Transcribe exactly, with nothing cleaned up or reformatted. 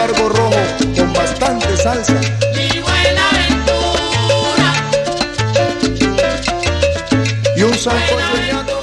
largo rojo con bastante salsa. Mi Buenaventura. Y un sancocho ñato.